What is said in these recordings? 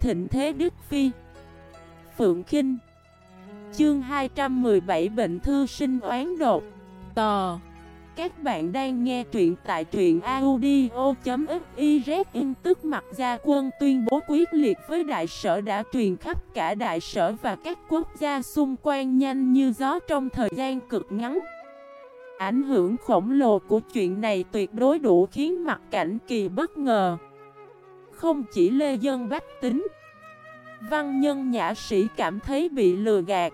thịnh thế Đức Phi. Phượng Khinh. Chương 217 Bệnh thư sinh oán đột. Tò. Các bạn đang nghe truyện tại truyện audio.fiz. Tức Mặt Gia Quân tuyên bố quyết liệt với đại sở đã truyền khắp cả đại sở và các quốc gia xung quanh nhanh như gió trong thời gian cực ngắn. Ảnh hưởng khổng lồ của chuyện này tuyệt đối đủ khiến Mặc Cảnh Kỳ bất ngờ. Không chỉ lê dân bách tính, văn nhân nhã sĩ cảm thấy bị lừa gạt,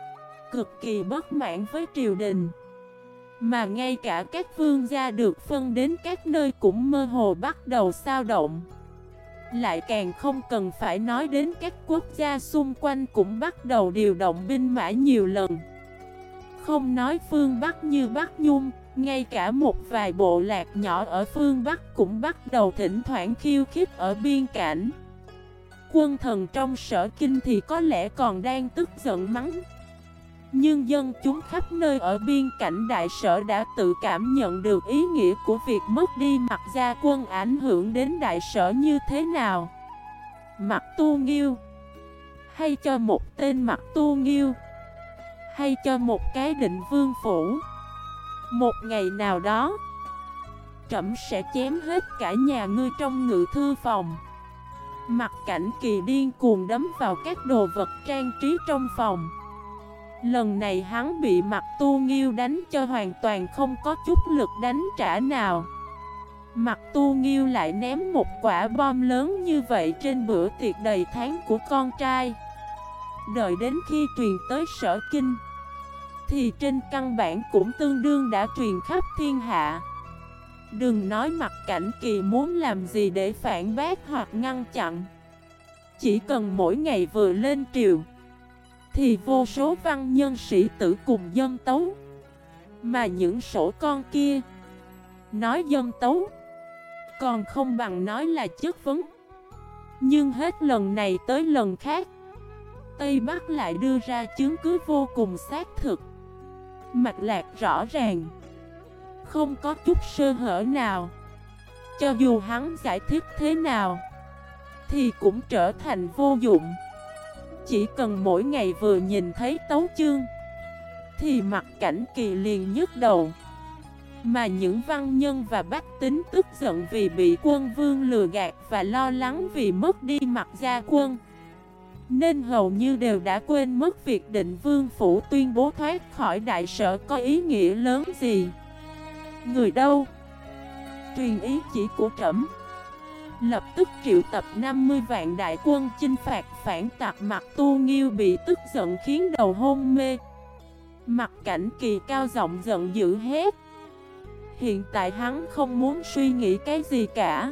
cực kỳ bất mãn với triều đình. Mà ngay cả các vương gia được phân đến các nơi cũng mơ hồ bắt đầu xao động. Lại càng không cần phải nói đến các quốc gia xung quanh cũng bắt đầu điều động binh mã nhiều lần. Không nói phương Bắc như Bắc Nhung, ngay cả một vài bộ lạc nhỏ ở phương Bắc cũng bắt đầu thỉnh thoảng khiêu khích ở biên cảnh. Quân thần trong Sở Kinh thì có lẽ còn đang tức giận mắng. Nhưng dân chúng khắp nơi ở biên cảnh đại sở đã tự cảm nhận được ý nghĩa của việc mất đi Mặc Gia Quân ảnh hưởng đến đại sở như thế nào. Mặc Tu Nghiêu, hay cho một tên Mặc Tu Nghiêu, hay cho một cái Định Vương Phủ, một ngày nào đó trẫm sẽ chém hết cả nhà ngươi trong ngự thư phòng. Mặc Cảnh Kỳ điên cuồng đấm vào các đồ vật trang trí trong phòng. Lần này hắn bị Mặc Tu Nghiêu đánh cho hoàn toàn không có chút lực đánh trả nào. Mặc Tu Nghiêu lại ném một quả bom lớn như vậy trên bữa tiệc đầy tháng của con trai. Đợi đến khi truyền tới Sở Kinh thì trên căn bản cũng tương đương đã truyền khắp thiên hạ. Đừng nói Mặc Cảnh Kỳ muốn làm gì để phản bác hoặc ngăn chặn. Chỉ cần mỗi ngày vừa lên triều thì vô số văn nhân sĩ tử cùng dâng tấu. Mà những sổ con kia nói dâng tấu còn không bằng nói là chất vấn. Nhưng hết lần này tới lần khác, Tây Bắc lại đưa ra chứng cứ vô cùng xác thực, mạch lạc rõ ràng, không có chút sơ hở nào. Cho dù hắn giải thích thế nào thì cũng trở thành vô dụng. Chỉ cần mỗi ngày vừa nhìn thấy tấu chương thì Mặc Cảnh Kỳ liền nhức đầu. Mà những văn nhân và bách tính tức giận vì bị quân vương lừa gạt và lo lắng vì mất đi Mặc Gia Quân, nên hầu như đều đã quên mất việc Định Vương Phủ tuyên bố thoát khỏi đại sở có ý nghĩa lớn gì. Người đâu? Truyền ý chỉ của trẫm. Lập tức triệu tập 50 vạn đại quân chinh phạt phản tặc. Mặc Tu Nghiêu bị tức giận khiến đầu hôn mê. Mặc Cảnh Kỳ cao giọng giận dữ hét. Hiện tại hắn không muốn suy nghĩ cái gì cả.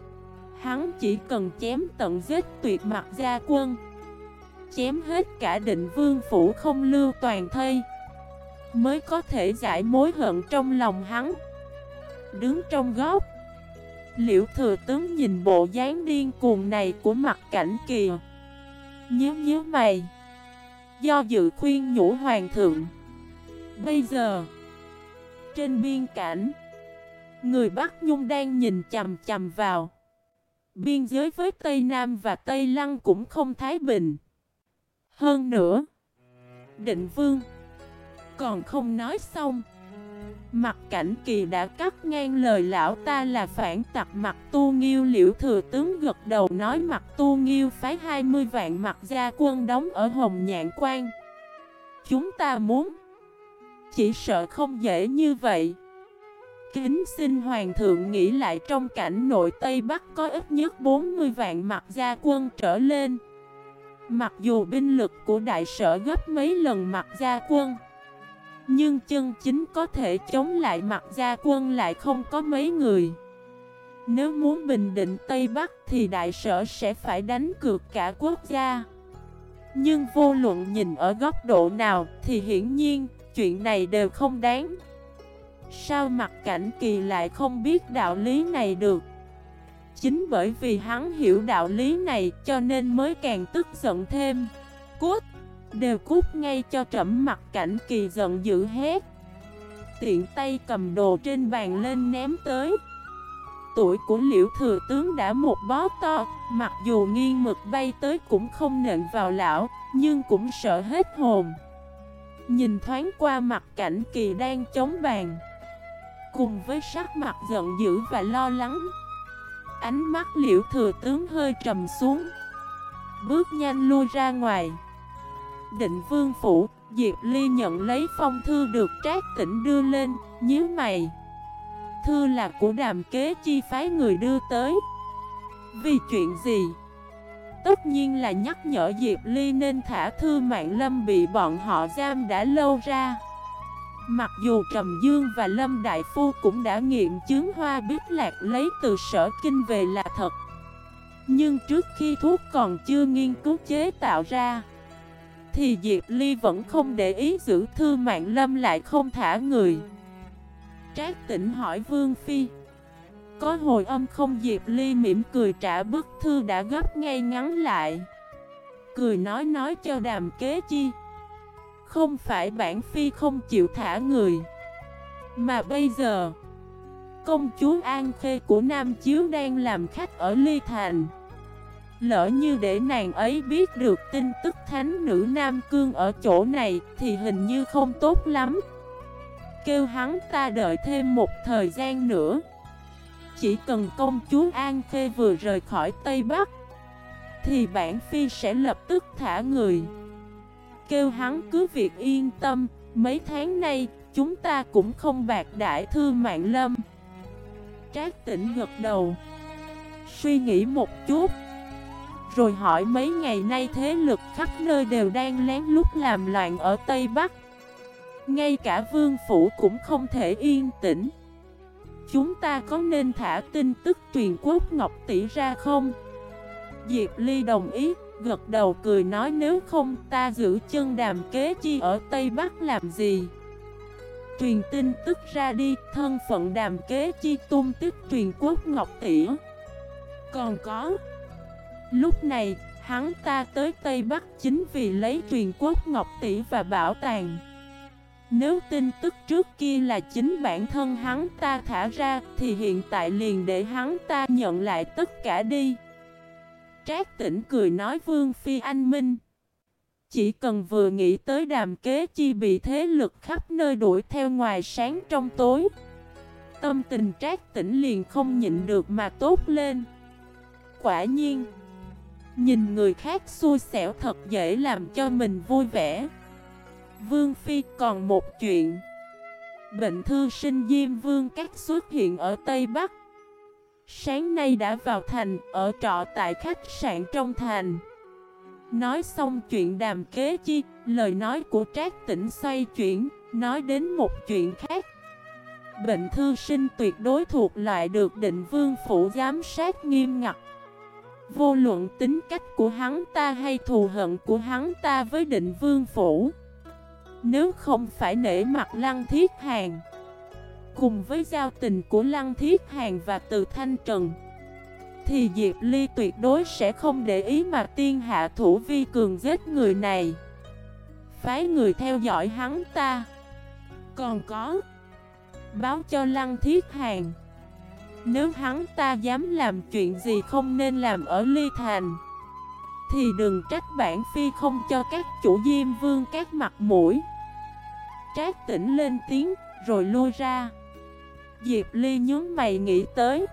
Hắn chỉ cần chém tận giết tuyệt Mặc Gia Quân, chém hết cả Định Vương Phủ không lưu toàn thây, mới có thể giải mối hận trong lòng hắn. Đứng trong góc, Liễu Thừa Tướng nhìn bộ dáng điên cuồng này của Mặc Cảnh Kỳ, nhíu mày, do dự khuyên nhủ hoàng thượng. Bây giờ trên biên cảnh, người Bắc Nhung đang nhìn chằm chằm vào. Biên giới với Tây Nam và Tây Lăng cũng không thái bình. Hơn nữa, Định Vương còn không nói xong, Mặc Cảnh Kỳ đã cắt ngang lời lão ta là phản tặc Mặc Tu Nghiêu. Liễu Thừa Tướng gật đầu nói Mặc Tu Nghiêu phái 20 vạn Mặc Gia Quân đóng ở Hồng Nhạn Quan. Chúng ta muốn, chỉ sợ không dễ như vậy. Kính xin hoàng thượng nghĩ lại, trong cảnh nội Tây Bắc có ít nhất 40 vạn Mặc Gia Quân trở lên. Mặc dù binh lực của đại sở gấp mấy lần Mặc Gia Quân, nhưng chân chính có thể chống lại Mặc Gia Quân lại không có mấy người. Nếu muốn bình định Tây Bắc thì đại sở sẽ phải đánh cược cả quốc gia. Nhưng vô luận nhìn ở góc độ nào thì hiển nhiên chuyện này đều không đáng. Sao Mặc Cảnh Kỳ lại không biết đạo lý này được? Chính bởi vì hắn hiểu đạo lý này cho nên mới càng tức giận thêm. Cút! Đều cút ngay cho trẫm! Mặc Cảnh Kỳ giận dữ hét. Tiện tay cầm đồ trên bàn lên ném tới. tuổi của Liễu thừa tướng đã một bó to, mặc dù nghiêng mực bay tới cũng không nện vào lão, nhưng cũng sợ hết hồn. Nhìn thoáng qua mặt Cảnh Kỳ đang chống bàn, cùng với sắc mặt giận dữ và lo lắng, ánh mắt Liễu thừa tướng hơi trầm xuống, bước nhanh lui ra ngoài. Định Vương phủ, Diệp Ly nhận lấy phong thư được Trác Tĩnh đưa lên, nhíu mày. Thư là của Đàm Kế Chi phái người đưa tới. Vì chuyện gì? Tất nhiên là nhắc nhở Diệp Ly nên thả Thư Mạn Lâm bị bọn họ giam đã lâu ra. Mặc dù Trầm Dương và Lâm Đại Phu cũng đã nghiệm chứng hoa bích lạc lấy từ Sở Kinh về là thật, nhưng trước khi thuốc còn chưa nghiên cứu chế tạo ra thì Diệp Ly vẫn không để ý giữ Thư Mạn Lâm lại không thả người. Trác Tĩnh hỏi Vương Phi. Có hồi âm không? Diệp Ly mỉm cười trả bức thư đã gấp ngay ngắn lại, cười nói cho Đàm Kế Chi. Không phải bản Phi không chịu thả người, mà bây giờ công chúa An Khê của Nam Chiếu đang làm khách ở Ly Thành. Lỡ như để nàng ấy biết được tin tức thánh nữ Nam Cương ở chỗ này thì hình như không tốt lắm. Kêu hắn ta đợi thêm một thời gian nữa. Chỉ cần công chúa An Khê vừa rời khỏi Tây Bắc thì bản Phi sẽ lập tức thả người. Kêu hắn cứ việc yên tâm, mấy tháng nay chúng ta cũng không bạc đãi Thư Mạn Lâm. Trác Tĩnh gật đầu, suy nghĩ một chút, rồi hỏi mấy ngày nay thế lực khắp nơi đều đang lén lút làm loạn ở Tây Bắc. Ngay cả vương phủ cũng không thể yên tĩnh. Chúng ta có nên thả tin tức truyền quốc Ngọc Tỷ ra không? Diệp Ly đồng ý, gật đầu cười nói nếu không ta giữ chân Đàm Kế Chi ở Tây Bắc làm gì? Truyền tin tức ra đi, thân phận Đàm Kế Chi tung tích truyền quốc Ngọc Tỷ. Còn có, lúc này hắn ta tới Tây Bắc chính vì lấy truyền quốc Ngọc Tỷ và bảo tàng. Nếu tin tức trước kia là chính bản thân hắn ta thả ra thì hiện tại liền để hắn ta nhận lại tất cả đi. Trác Tĩnh cười nói Vương Phi anh minh. Chỉ cần vừa nghĩ tới Đàm Kế Chi bị thế lực khắp nơi đuổi theo ngoài sáng trong tối, tâm tình Trác Tĩnh liền không nhịn được mà tốt lên. Quả nhiên, nhìn người khác xui xẻo thật dễ làm cho mình vui vẻ. Vương Phi còn một chuyện. Bệnh thư sinh Diêm Vương Các xuất hiện ở Tây Bắc. Sáng nay đã vào thành, ở trọ tại khách sạn trong thành. Nói xong chuyện Đàm Kế Chi, lời nói của Trác Tĩnh xoay chuyển, nói đến một chuyện khác. Bệnh thư sinh tuyệt đối thuộc loại được Định Vương phủ giám sát nghiêm ngặt. Vô luận tính cách của hắn ta hay thù hận của hắn ta với Định Vương phủ, nếu không phải nể mặt Lăng Thiết Hàn, cùng với giao tình của Lăng Thiết Hàn và Từ Thanh Trần, thì Diệp Ly tuyệt đối sẽ không để ý mà tiên hạ thủ vi cường giết người này, phái người theo dõi hắn ta. Còn có, báo cho Lăng Thiết Hàn, nếu hắn ta dám làm chuyện gì không nên làm ở Ly Thành, thì đừng trách bản Phi không cho các chủ Diêm Vương Các mặt mũi. Trác Tĩnh lên tiếng, rồi lui ra. Diệp Ly nhướng mày nghĩ tới,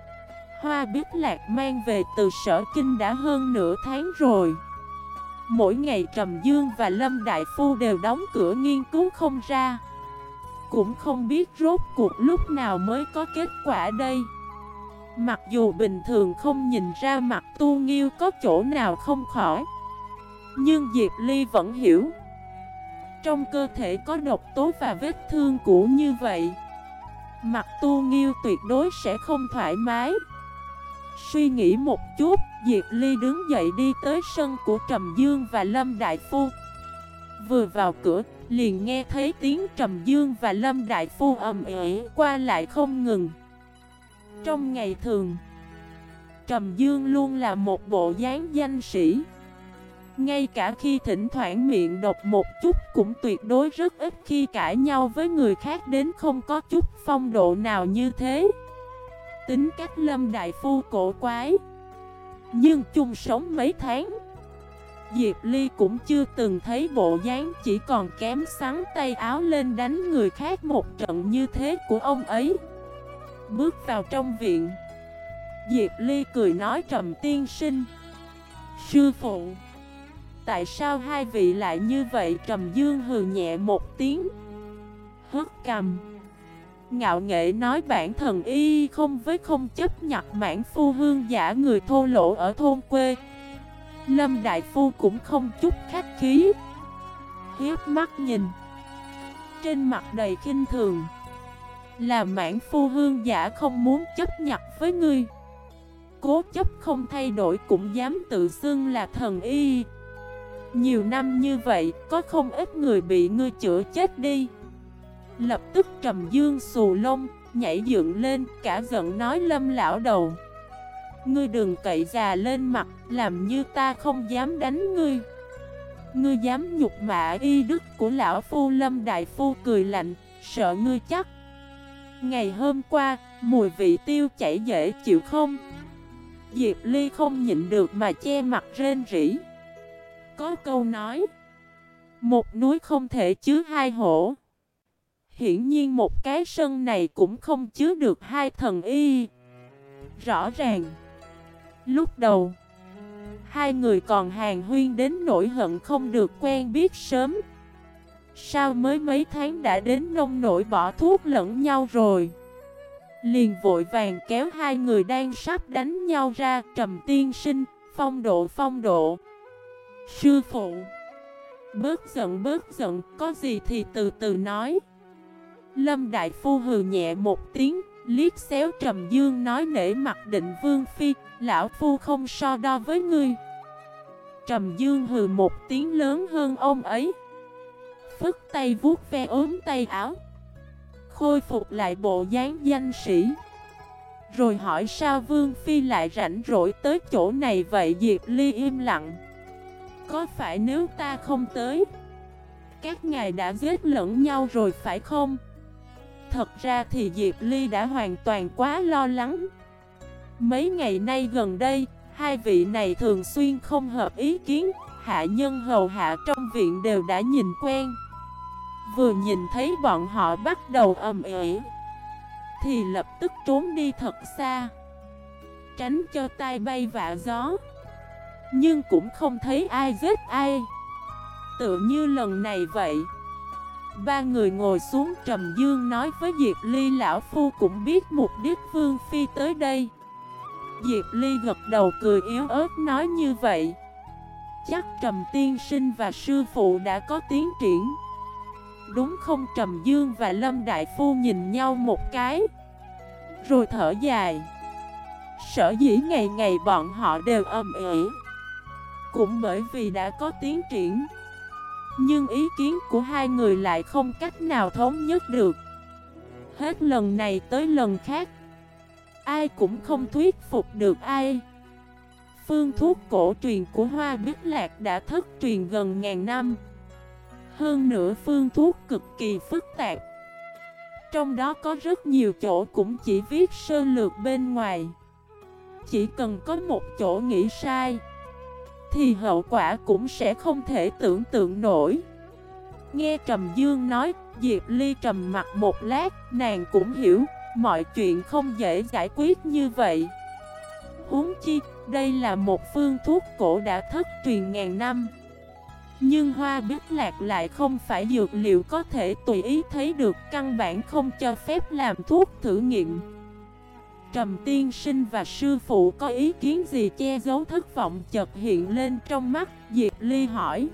hoa bích lạc mang về từ Sở Kinh đã hơn nửa tháng rồi. Mỗi ngày Trầm Dương và Lâm Đại Phu đều đóng cửa nghiên cứu không ra. Cũng không biết rốt cuộc lúc nào mới có kết quả đây. Mặc dù bình thường không nhìn ra mặt Tu Nghiêu có chỗ nào không khỏi, nhưng Diệp Ly vẫn hiểu, trong cơ thể có độc tố và vết thương cũ như vậy, mặt Tu Nghiêu tuyệt đối sẽ không thoải mái. Suy nghĩ một chút, Diệp Ly đứng dậy đi tới sân của Trầm Dương và Lâm Đại Phu. Vừa vào cửa, liền nghe thấy tiếng Trầm Dương và Lâm Đại Phu ầm ĩ qua lại không ngừng. Trong ngày thường, Trầm Dương luôn là một bộ dáng danh sĩ. Ngay cả khi thỉnh thoảng miệng độc một chút cũng tuyệt đối rất ít khi cãi nhau với người khác đến không có chút phong độ nào như thế. Tính cách Lâm đại phu cổ quái, nhưng chung sống mấy tháng, Diệp Ly cũng chưa từng thấy bộ dáng chỉ còn kém xắn tay áo lên đánh người khác một trận như thế của ông ấy. Bước vào trong viện, Diệp Ly cười nói: Trầm tiên sinh, sư phụ, tại sao hai vị lại như vậy? Trầm Dương hừ nhẹ một tiếng, hất cằm, ngạo nghễ nói: bản thần y không chấp nhận mãn phu hương giả người thô lỗ ở thôn quê. Lâm đại phu cũng không chút khách khí, hiếp mắt nhìn, trên mặt đầy khinh thường. Là mãn phu hương giả không muốn chấp nhận với ngươi, cố chấp không thay đổi cũng dám tự xưng là thần y. Nhiều năm như vậy, có không ít người bị ngươi chữa chết đi. Lập tức Trầm Dương xù lông, nhảy dựng lên, cả giận nói: Lâm lão đầu, ngươi đừng cậy già lên mặt, làm như ta không dám đánh ngươi. Ngươi dám nhục mạ y đức của lão phu. Lâm đại phu cười lạnh: sợ ngươi chắc. Ngày hôm qua, mùi vị tiêu chảy dễ chịu không? Diệp Ly không nhịn được mà che mặt rên rỉ. Có câu nói, một núi không thể chứa hai hổ. Hiển nhiên một cái sân này cũng không chứa được hai thần y. Rõ ràng, lúc đầu, hai người còn hàn huyên đến nỗi hận không được quen biết sớm. Sao mới mấy tháng đã đến nông nổi bỏ thuốc lẫn nhau rồi? Liền vội vàng kéo hai người đang sắp đánh nhau ra. Trầm tiên sinh, phong độ. Sư phụ, bớt giận, có gì thì từ từ nói. Lâm đại phu hừ nhẹ một tiếng, liếc xéo Trầm Dương nói: nể mặt Định Vương phi, lão phu không so đo với ngươi. Trầm Dương hừ một tiếng lớn hơn ông ấy, phất tay vuốt ve ốm tay áo, khôi phục lại bộ dáng danh sĩ. Rồi hỏi: sao Vương phi lại rảnh rỗi tới chỗ này vậy? Diệp Ly im lặng. Có phải nếu ta không tới, các ngài đã giết lẫn nhau rồi phải không? Thật ra thì Diệp Ly đã hoàn toàn quá lo lắng. Mấy ngày nay gần đây, hai vị này thường xuyên không hợp ý kiến. Hạ nhân hầu hạ trong viện đều đã nhìn quen. Vừa nhìn thấy bọn họ bắt đầu ầm ĩ, thì lập tức trốn đi thật xa, tránh cho tai bay vạ gió. Nhưng cũng không thấy ai giết ai. Tựa như lần này vậy. Ba người ngồi xuống. Trầm Dương nói với Diệp Ly: lão phu cũng biết mục đích Vương phi tới đây. Diệp Ly gật đầu cười yếu ớt nói: như vậy, chắc Trầm tiên sinh và sư phụ đã có tiến triển, đúng không? Trầm Dương và Lâm đại phu nhìn nhau một cái, rồi thở dài. Sở dĩ ngày ngày bọn họ đều ầm ĩ, cũng bởi vì đã có tiến triển. Nhưng ý kiến của hai người lại không cách nào thống nhất được. Hết lần này tới lần khác, ai cũng không thuyết phục được ai. Phương thuốc cổ truyền của Hoa Bích Lạc đã thất truyền gần ngàn năm. Hơn nữa phương thuốc cực kỳ phức tạp, trong đó có rất nhiều chỗ cũng chỉ viết sơ lược bên ngoài. Chỉ cần có một chỗ nghĩ sai, thì hậu quả cũng sẽ không thể tưởng tượng nổi. Nghe Trầm Dương nói, Diệp Ly trầm mặt một lát. Nàng cũng hiểu, mọi chuyện không dễ giải quyết như vậy. Huống chi, đây là một phương thuốc cổ đã thất truyền ngàn năm. Nhưng Hoa Bích Lạc lại không phải dược liệu có thể tùy ý thấy được, căn bản không cho phép làm thuốc thử nghiệm. Trầm tiên sinh và sư phụ có ý kiến gì? Che giấu thất vọng chợt hiện lên trong mắt, Diệp Ly hỏi.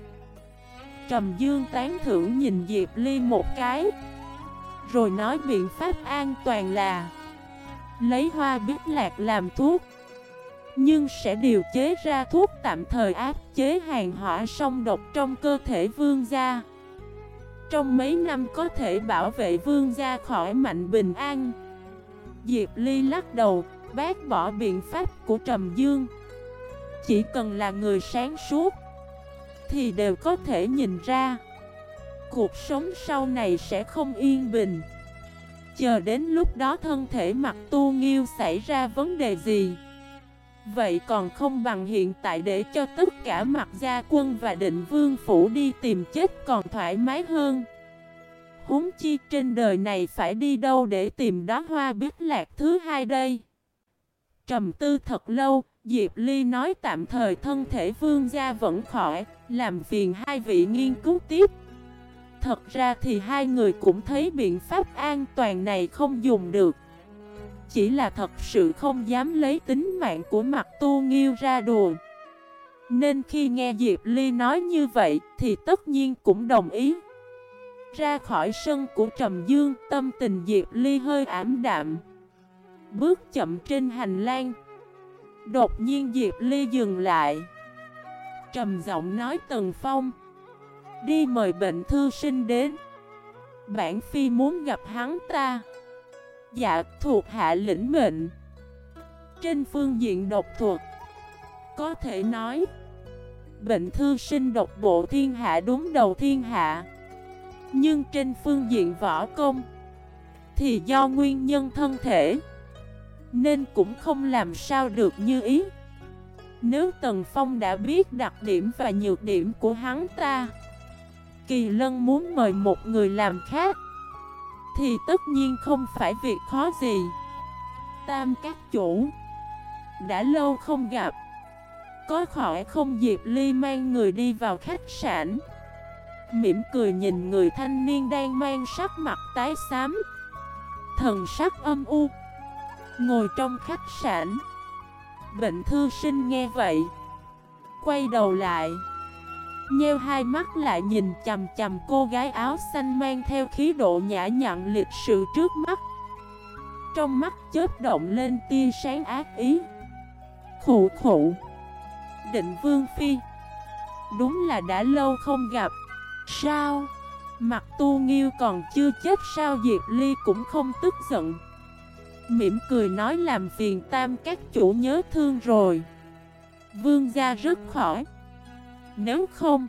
Trầm Dương tán thưởng nhìn Diệp Ly một cái, rồi nói: biện pháp an toàn là lấy Hoa Bích Lạc làm thuốc, nhưng sẽ điều chế ra thuốc tạm thời áp chế hàn hỏa song độc trong cơ thể vương gia. Trong mấy năm có thể bảo vệ vương gia khỏi mạnh bình an. Diệp Ly lắc đầu, bác bỏ biện pháp của Trầm Dương. Chỉ cần là người sáng suốt thì đều có thể nhìn ra, cuộc sống sau này sẽ không yên bình. Chờ đến lúc đó thân thể Mặc Tu Nghiêu xảy ra vấn đề gì, vậy còn không bằng hiện tại để cho tất cả Mặc gia quân và Định Vương phủ đi tìm chết còn thoải mái hơn. Huống chi trên đời này phải đi đâu để tìm đóa hoa biết lạc thứ hai đây? Trầm tư thật lâu, Diệp Ly nói tạm thời thân thể vương gia vẫn khỏi, làm phiền hai vị nghiên cứu tiếp. Thật ra thì hai người cũng thấy biện pháp an toàn này không dùng được. Chỉ là thật sự không dám lấy tính mạng của Mặc Tu Nghiêu ra đùa. Nên khi nghe Diệp Ly nói như vậy thì tất nhiên cũng đồng ý. Ra khỏi sân của Trầm Dương, tâm tình Diệp Ly hơi ảm đạm. Bước chậm trên hành lang. Đột nhiên Diệp Ly dừng lại, trầm giọng nói: Tần Phong, đi mời bệnh thư sinh đến. Bản phi muốn gặp hắn ta. Dạ, thuộc hạ lĩnh mệnh. Trên phương diện độc thuật, có thể nói bệnh thư sinh độc bộ thiên hạ đúng đầu thiên hạ. Nhưng trên phương diện võ công thì do nguyên nhân thân thể nên cũng không làm sao được như ý. Nếu Tần Phong đã biết đặc điểm và nhược điểm của hắn ta, Kỳ Lân muốn mời một người làm khác thì tất nhiên không phải việc khó gì. Tam các chủ, đã lâu không gặp, có khỏi không? Diệp Ly mang người đi vào khách sạn, mỉm cười nhìn người thanh niên đang mang sắc mặt tái xám, thần sắc âm u, ngồi trong khách sạn. Bệnh thư sinh nghe vậy, quay đầu lại, nheo hai mắt lại nhìn chằm chằm cô gái áo xanh mang theo khí độ nhã nhặn lịch sự trước mắt. Trong mắt chớp động lên tia sáng ác ý. Khụ khụ, Định Vương phi, đúng là đã lâu không gặp. Sao? Mặc Tu Nghiêu còn chưa chết sao? Diệp Ly cũng không tức giận, mỉm cười nói: làm phiền Tam các chủ nhớ thương rồi. Vương gia rất khỏi. Nếu không,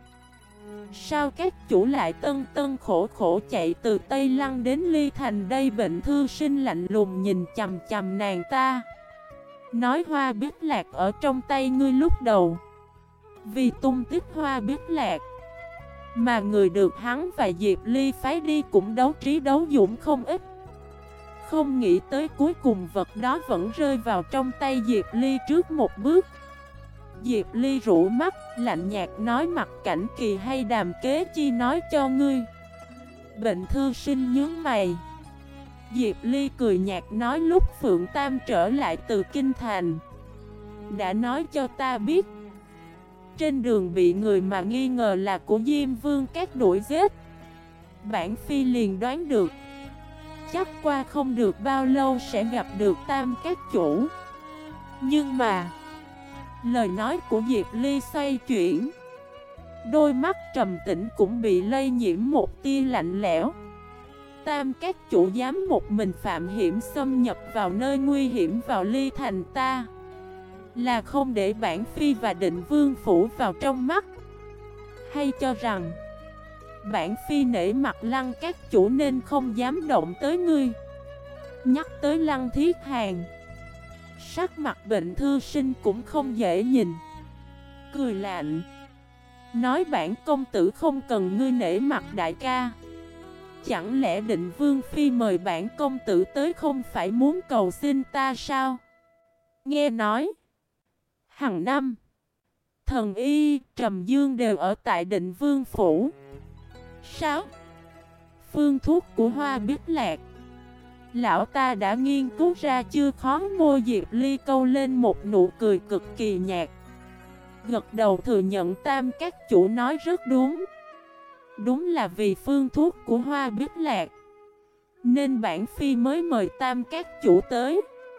sao các chủ lại tân tân khổ khổ chạy từ Tây Lăng đến Ly Thành đây? Bệnh thư sinh lạnh lùng nhìn chằm chằm nàng ta, nói: hoa biết lạc ở trong tay ngươi lúc đầu. Vì tung tích hoa biết lạc mà người được hắn và Diệp Ly phái đi cũng đấu trí đấu dũng không ít. Không nghĩ tới cuối cùng vật đó vẫn rơi vào trong tay Diệp Ly trước một bước. Diệp Ly rũ mắt, lạnh nhạt nói: Mặc Cảnh Kỳ hay Đàm Kế Chi nói cho ngươi? Bệnh thư sinh nhướng mày. Diệp Ly cười nhạt nói: lúc Phượng Tam trở lại từ Kinh Thành, đã nói cho ta biết. Trên đường bị người mà nghi ngờ là của Diêm Vương Các đuổi giết. Bản phi liền đoán được, chắc qua không được bao lâu sẽ gặp được Tam các chủ. Nhưng mà lời nói của Diệp Ly xoay chuyển, đôi mắt trầm tĩnh cũng bị lây nhiễm một tia lạnh lẽo. Tam các chủ dám một mình phạm hiểm xâm nhập vào nơi nguy hiểm vào Ly Thành ta, là không để bản phi và Định Vương phủ vào trong mắt, hay cho rằng bản phi nể mặt Lăng các chủ nên không dám động tới ngươi? Nhắc tới Lăng Thiết Hàn, sắc mặt bệnh thư sinh cũng không dễ nhìn, cười lạnh nói: bản công tử không cần ngươi nể mặt đại ca. Chẳng lẽ Định Vương phi mời bản công tử tới không phải muốn cầu xin ta sao? Nghe nói hàng năm Thần Y, Trầm Dương đều ở tại Định Vương phủ. Sao? Phương thuốc của hoa biết lạc, lão ta đã nghiên cứu ra chưa? Khó môi Diệp Ly câu lên một nụ cười cực kỳ nhạt, gật đầu thừa nhận Tam các chủ nói rất đúng. Đúng là vì phương thuốc của hoa biết lạc nên bản phi mới mời Tam các chủ tới.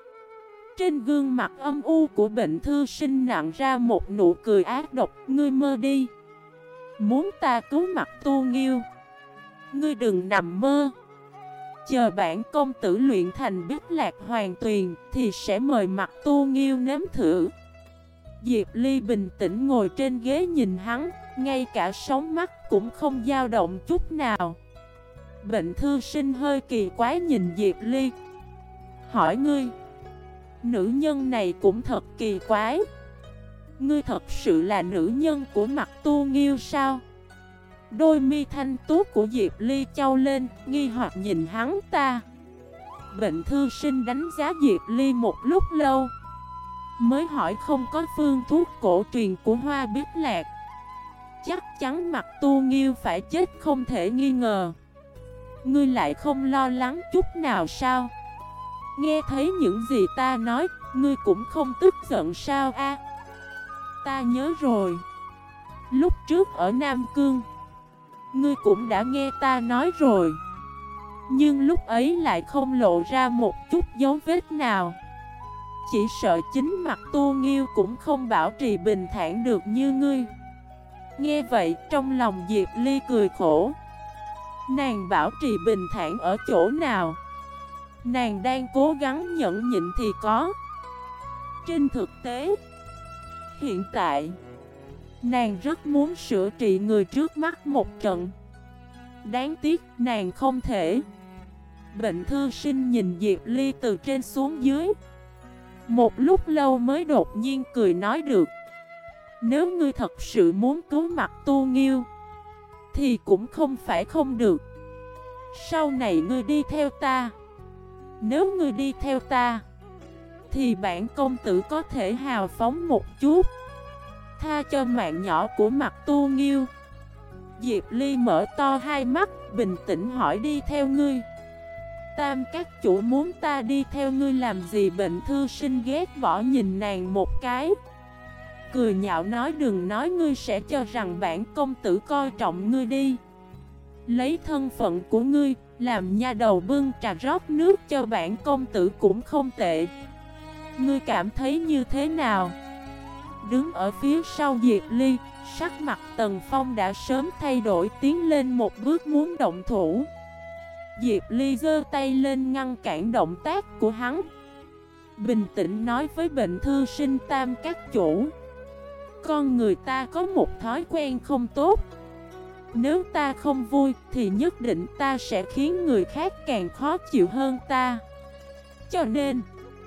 Trên gương mặt âm u của bệnh thư sinh nặng ra một nụ cười ác độc: ngươi mơ đi. Muốn ta cứu Mặc Tu Nghiêu, ngươi đừng nằm mơ. Chờ bản công tử luyện thành biết lạc hoàn tuyền thì sẽ mời Mặc Tu Nghiêu nếm thử. Diệp Ly bình tĩnh ngồi trên ghế nhìn hắn, ngay cả sóng mắt cũng không dao động chút nào. Bệnh thư sinh hơi kỳ quái nhìn Diệp Ly, hỏi ngươi, nữ nhân này cũng thật kỳ quái. Ngươi thật sự là nữ nhân của Mặc Tu Nghiêu sao? Đôi mi thanh tú của Diệp Ly chau lên, nghi hoặc nhìn hắn ta. Bệnh thư sinh đánh giá Diệp Ly một lúc lâu, mới hỏi không có phương thuốc cổ truyền của Hoa Biết Lạc. Chắc chắn Mặc Tu Nghiêu phải chết không thể nghi ngờ. Ngươi lại không lo lắng chút nào sao? Nghe thấy những gì ta nói, ngươi cũng không tức giận sao a? Ta nhớ rồi. Lúc trước ở Nam Cương, ngươi cũng đã nghe ta nói rồi. Nhưng lúc ấy lại không lộ ra một chút dấu vết nào. Chỉ sợ chính Mặc Tu Nghiêu cũng không bảo trì bình thản được như ngươi. Nghe vậy trong lòng Diệp Ly cười khổ. Nàng bảo trì bình thản ở chỗ nào? Nàng đang cố gắng nhẫn nhịn thì có. Trên thực tế, hiện tại, nàng rất muốn sửa trị người trước mắt một trận. Đáng tiếc nàng không thể. Bệnh thư sinh nhìn Diệp Ly từ trên xuống dưới, một lúc lâu mới đột nhiên cười nói được. Nếu ngươi thật sự muốn cứu Mặc Tu Nghiêu, thì cũng không phải không được. Sau này ngươi đi theo ta. Nếu ngươi đi theo ta, thì bản công tử có thể hào phóng một chút, tha cho mạng nhỏ của Mặc Tu Nghiêu. Diệp Ly mở to hai mắt, bình tĩnh hỏi đi theo ngươi. Tam các chủ muốn ta đi theo ngươi làm gì? Bệnh thư sinh ghét bỏ nhìn nàng một cái, cười nhạo nói đừng nói ngươi sẽ cho rằng bản công tử coi trọng ngươi đi. Lấy thân phận của ngươi, làm nha đầu bưng trà rót nước cho bản công tử cũng không tệ. Ngươi cảm thấy như thế nào? Đứng ở phía sau Diệp Ly, sắc mặt Tần Phong đã sớm thay đổi, tiến lên một bước muốn động thủ. Diệp Ly giơ tay lên ngăn cản động tác của hắn, bình tĩnh nói với bệnh thư sinh tam các chủ. Con người ta có một thói quen không tốt. Nếu ta không vui thì nhất định ta sẽ khiến người khác càng khó chịu hơn ta. Cho nên,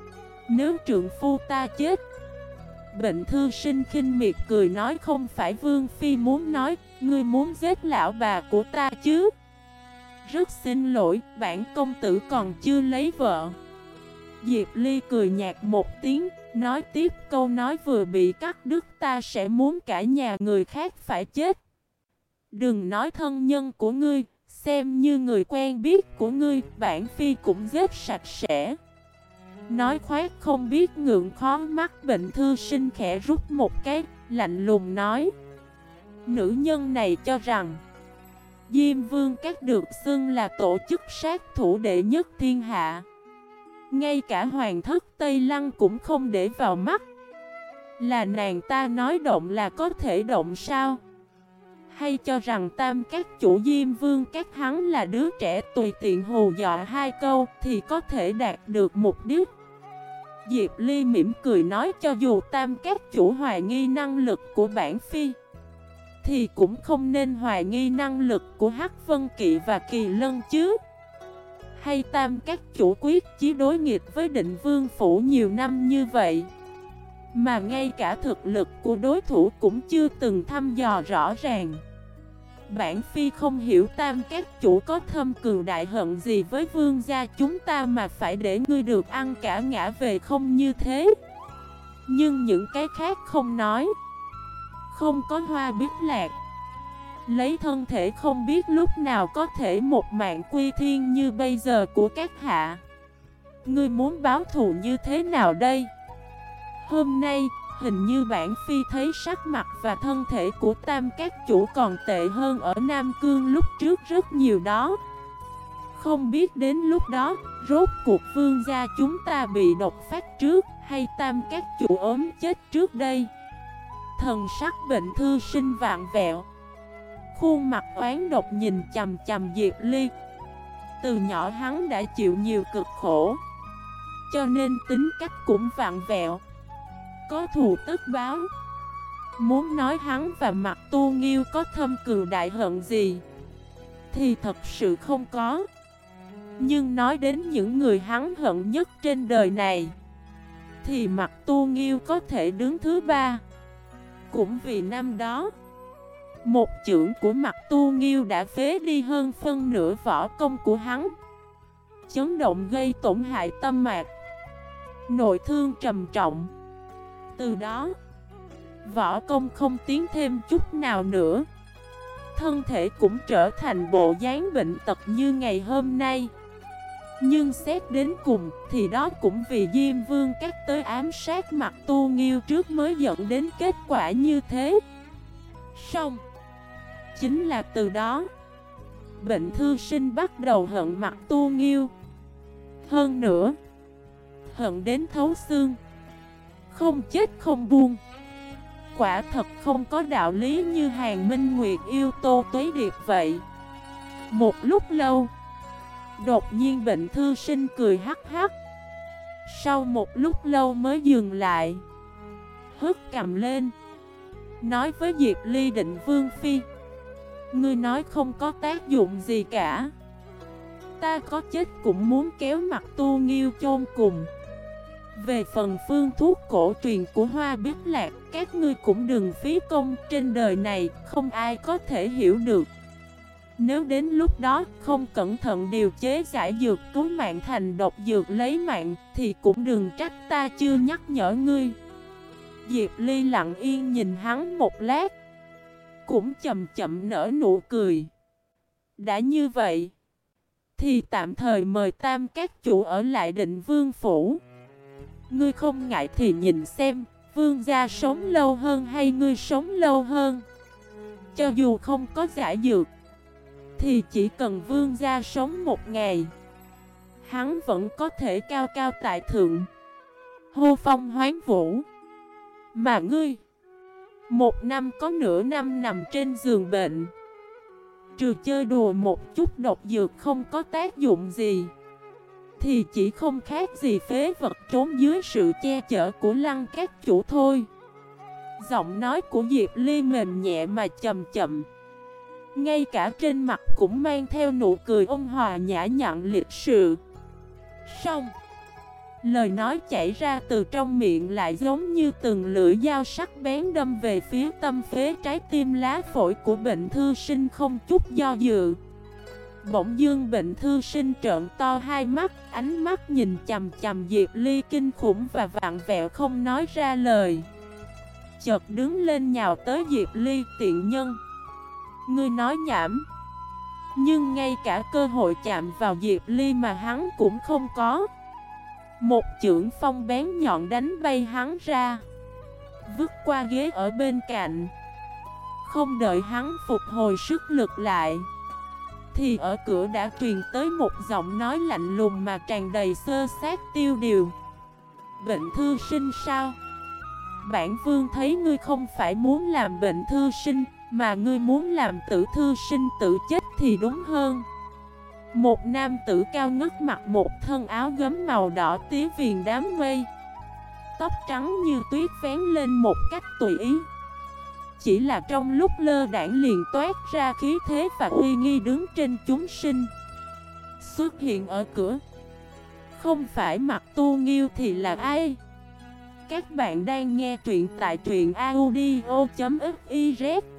nếu trượng phu ta chết. Bệnh thư sinh khinh miệt cười nói không phải Vương Phi muốn nói, ngươi muốn giết lão bà của ta chứ. Rất xin lỗi, bản công tử còn chưa lấy vợ. Diệp Ly cười nhạt một tiếng, nói tiếp câu nói vừa bị cắt đứt. Ta sẽ muốn cả nhà người khác phải chết. Đừng nói thân nhân của ngươi, xem như người quen biết của ngươi, bản Phi cũng giết sạch sẽ. Nói khoác không biết ngượng khó mắt. Bệnh thư sinh khẽ rút một cái, lạnh lùng nói. Nữ nhân này cho rằng Diêm Vương Các được xưng là tổ chức sát thủ đệ nhất thiên hạ. Ngay cả hoàng thất Tây Lăng cũng không để vào mắt. Là nàng ta nói động là có thể động sao? Hay cho rằng tam các chủ Diêm Vương Các hắn là đứa trẻ tùy tiện hù dọa hai câu thì có thể đạt được mục đích. Diệp Ly mỉm cười nói cho dù tam các chủ hoài nghi năng lực của bản Phi, thì cũng không nên hoài nghi năng lực của Hắc Vân Kỵ và Kỳ Lân chứ. Hay tam các chủ quyết chí đối nghịch với Định Vương Phủ nhiều năm như vậy, mà ngay cả thực lực của đối thủ cũng chưa từng thăm dò rõ ràng. Bản Phi không hiểu tam các chủ có thâm cừu đại hận gì với vương gia chúng ta mà phải để ngươi được ăn cả ngã về không như thế. Nhưng những cái khác không nói. Không có Hoa Biết Lạc, lấy thân thể không biết lúc nào có thể một mạng quy thiên như bây giờ của các hạ. Ngươi muốn báo thù như thế nào đây? Hôm nay, hình như bản Phi thấy sắc mặt và thân thể của tam các chủ còn tệ hơn ở Nam Cương lúc trước rất nhiều đó. Không biết đến lúc đó, rốt cuộc vương gia chúng ta bị độc phát trước, hay tam các chủ ốm chết trước đây? Thần sắc bệnh thư sinh vạn vẹo, khuôn mặt oán độc nhìn chằm chằm Diệp Ly. Từ nhỏ hắn đã chịu nhiều cực khổ, cho nên tính cách cũng vạn vẹo, có thù tức báo. Muốn nói hắn và Mặc Tu Nghiêu có thâm cừu đại hận gì, thì thật sự không có. Nhưng nói đến những người hắn hận nhất trên đời này, thì Mặc Tu Nghiêu có thể đứng thứ ba. Cũng vì năm đó, một chưởng của Mặc Tu Nghiêu đã phế đi hơn phân nửa võ công của hắn, chấn động gây tổn hại tâm mạc, nội thương trầm trọng. Từ đó, võ công không tiến thêm chút nào nữa, thân thể cũng trở thành bộ dáng bệnh tật như ngày hôm nay. Nhưng xét đến cùng thì đó cũng vì Diêm Vương Các tới ám sát Mặc Tu Nghiêu trước mới dẫn đến kết quả như thế. Xong, chính là từ đó, Bệnh Thư Sinh bắt đầu hận Mặc Tu Nghiêu. Hơn nữa, hận đến thấu xương, không chết không buông. Quả thật không có đạo lý như Hàn Minh Nguyệt yêu Tô Tuế Điệp vậy. Một lúc lâu, đột nhiên Bệnh Thư Sinh cười hắc hắc. Sau một lúc lâu mới dừng lại, hất cằm lên, nói với Diệp Ly Định Vương Phi: ngươi nói không có tác dụng gì cả, ta có chết cũng muốn kéo Mặc Tu Nghiêu chôn cùng. Về phần phương thuốc cổ truyền của Hoa Biết Lạc, các ngươi cũng đừng phí công, trên đời này không ai có thể hiểu được. Nếu đến lúc đó không cẩn thận điều chế giải dược cứu mạng thành độc dược lấy mạng, thì cũng đừng trách ta chưa nhắc nhở ngươi. Diệp Ly lặng yên nhìn hắn một lát, cũng chậm chậm nở nụ cười. Đã như vậy, thì tạm thời mời Tam các chủ ở lại Định Vương phủ. Ngươi không ngại thì nhìn xem, vương gia sống lâu hơn hay ngươi sống lâu hơn. Cho dù không có giải dược, thì chỉ cần vương gia sống một ngày, hắn vẫn có thể cao cao tại thượng, hô phong hoán vũ. Mà ngươi, một năm có nửa năm nằm trên giường bệnh, trừ chơi đùa một chút độc dược không có tác dụng gì, thì chỉ không khác gì phế vật trốn dưới sự che chở của Lăng các chủ thôi. Giọng nói của Diệp Ly mềm nhẹ mà chậm chậm, ngay cả trên mặt cũng mang theo nụ cười ôn hòa nhã nhặn lịch sự. Xong, lời nói chảy ra từ trong miệng lại giống như từng lưỡi dao sắc bén đâm về phía tâm phế trái tim lá phổi của Bệnh Thư Sinh không chút do dự. Bỗng dưng Bệnh Thư Sinh trợn to hai mắt, ánh mắt nhìn chằm chằm Diệp Ly kinh khủng và vặn vẹo không nói ra lời. Chợt đứng lên nhào tới Diệp Ly: tiện nhân, ngươi nói nhảm. Nhưng ngay cả cơ hội chạm vào Diệp Ly mà hắn cũng không có. Một chưởng phong bén nhọn đánh bay hắn ra, vứt qua ghế ở bên cạnh. Không đợi hắn phục hồi sức lực lại, thì ở cửa đã truyền tới một giọng nói lạnh lùng mà tràn đầy xơ xác tiêu điều: Bệnh Thư Sinh sao? Bản vương thấy ngươi không phải muốn làm Bệnh Thư Sinh, mà ngươi muốn làm Tử Thư Sinh tự chết thì đúng hơn. Một nam tử cao ngất mặc một thân áo gấm màu đỏ tía viền đám mây, tóc trắng như tuyết vén lên một cách tùy ý. Chỉ là trong lúc lơ đãng liền toát ra khí thế và uy nghi đứng trên chúng sinh. Xuất hiện ở cửa, không phải Mặc Tu Nghiêu thì là ai? Các bạn đang nghe truyện tại truyện audio.fif